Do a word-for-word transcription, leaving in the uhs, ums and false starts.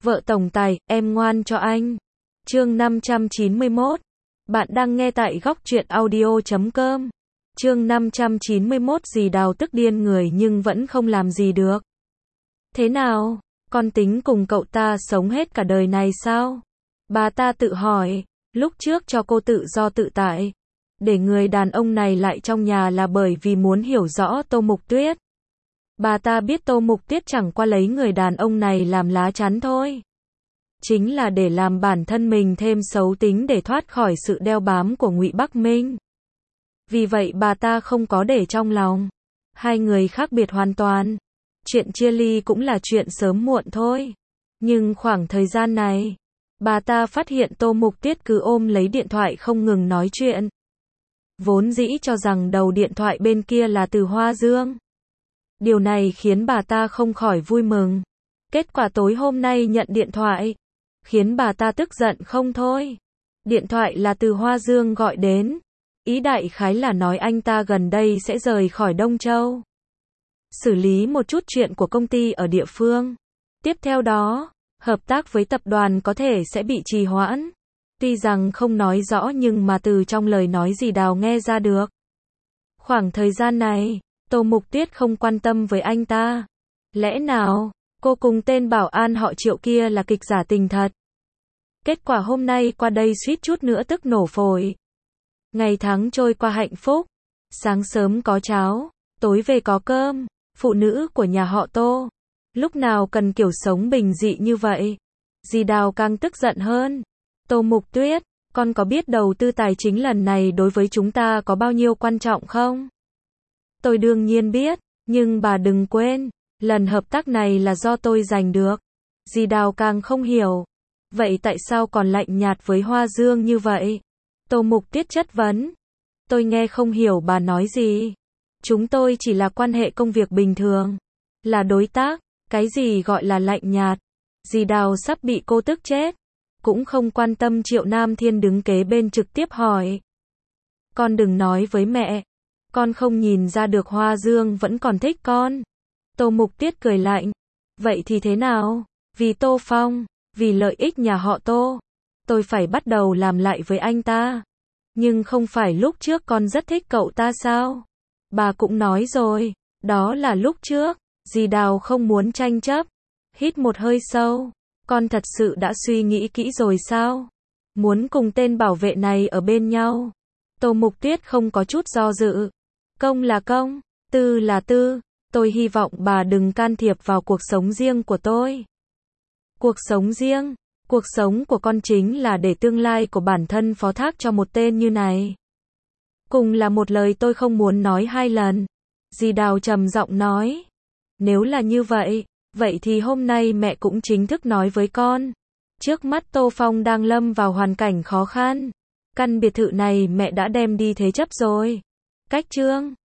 Vợ tổng tài, em ngoan cho anh. Chương năm trăm chín mươi mốt. Bạn đang nghe tại góc truyện audio chấm com. Chương năm trăm chín mươi mốt. Dì Đào tức điên người nhưng vẫn không làm gì được. Thế nào, con tính cùng cậu ta sống hết cả đời này sao? Bà ta tự hỏi, lúc trước cho cô tự do tự tại, để người đàn ông này lại trong nhà là bởi vì muốn hiểu rõ Tô Mục Tuyết. Bà ta biết Tô Mục Tuyết chẳng qua lấy người đàn ông này làm lá chắn thôi. Chính là để làm bản thân mình thêm xấu tính để thoát khỏi sự đeo bám của Ngụy Bắc Minh. Vì vậy bà ta không có để trong lòng. Hai người khác biệt hoàn toàn. Chuyện chia ly cũng là chuyện sớm muộn thôi. Nhưng khoảng thời gian này, bà ta phát hiện Tô Mục Tuyết cứ ôm lấy điện thoại không ngừng nói chuyện. Vốn dĩ cho rằng đầu điện thoại bên kia là Từ Hoa Dương. Điều này khiến bà ta không khỏi vui mừng. Kết quả tối hôm nay nhận điện thoại, khiến bà ta tức giận không thôi. Điện thoại là Từ Hoa Dương gọi đến. Ý đại khái là nói anh ta gần đây sẽ rời khỏi Đông Châu, xử lý một chút chuyện của công ty ở địa phương. Tiếp theo đó, hợp tác với tập đoàn có thể sẽ bị trì hoãn. Tuy rằng không nói rõ nhưng mà từ trong lời nói dì Đào nghe ra được. Khoảng thời gian này, Tô Mục Tuyết không quan tâm với anh ta. Lẽ nào, cô cùng tên bảo an họ Triệu kia là kịch giả tình thật? Kết quả hôm nay qua đây suýt chút nữa tức nổ phổi. Ngày tháng trôi qua hạnh phúc. Sáng sớm có cháo, tối về có cơm. Phụ nữ của nhà họ Tô, lúc nào cần kiểu sống bình dị như vậy? Dì Đào càng tức giận hơn. Tô Mục Tuyết, con có biết đầu tư tài chính lần này đối với chúng ta có bao nhiêu quan trọng không? Tôi đương nhiên biết, nhưng bà đừng quên, lần hợp tác này là do tôi giành được. Dì Đào càng không hiểu. Vậy tại sao còn lạnh nhạt với Hoa Dương như vậy? Tô Mục Tuyết chất vấn. Tôi nghe không hiểu bà nói gì. Chúng tôi chỉ là quan hệ công việc bình thường. Là đối tác, cái gì gọi là lạnh nhạt? Dì Đào sắp bị cô tức chết. Cũng không quan tâm Triệu Nam Thiên đứng kế bên trực tiếp hỏi. Con đừng nói với mẹ. Con không nhìn ra được Hoa Dương vẫn còn thích con. Tô Mục Tuyết cười lạnh. Vậy thì thế nào? Vì Tô Phong, vì lợi ích nhà họ Tô, tôi phải bắt đầu làm lại với anh ta. Nhưng không phải lúc trước con rất thích cậu ta sao? Bà cũng nói rồi, đó là lúc trước. Dì Đào không muốn tranh chấp. Hít một hơi sâu. Con thật sự đã suy nghĩ kỹ rồi sao? Muốn cùng tên bảo vệ này ở bên nhau. Tô Mục Tuyết không có chút do dự. Công là công, tư là tư. Tôi hy vọng bà đừng can thiệp vào cuộc sống riêng của tôi. Cuộc sống riêng? Cuộc sống của con chính là để tương lai của bản thân phó thác cho một tên như này. Cùng là một lời tôi không muốn nói hai lần. Dì Đào trầm giọng nói. Nếu là như vậy, vậy thì hôm nay mẹ cũng chính thức nói với con. Trước mắt Tô Phong đang lâm vào hoàn cảnh khó khăn. Căn biệt thự này mẹ đã đem đi thế chấp rồi. Cách chương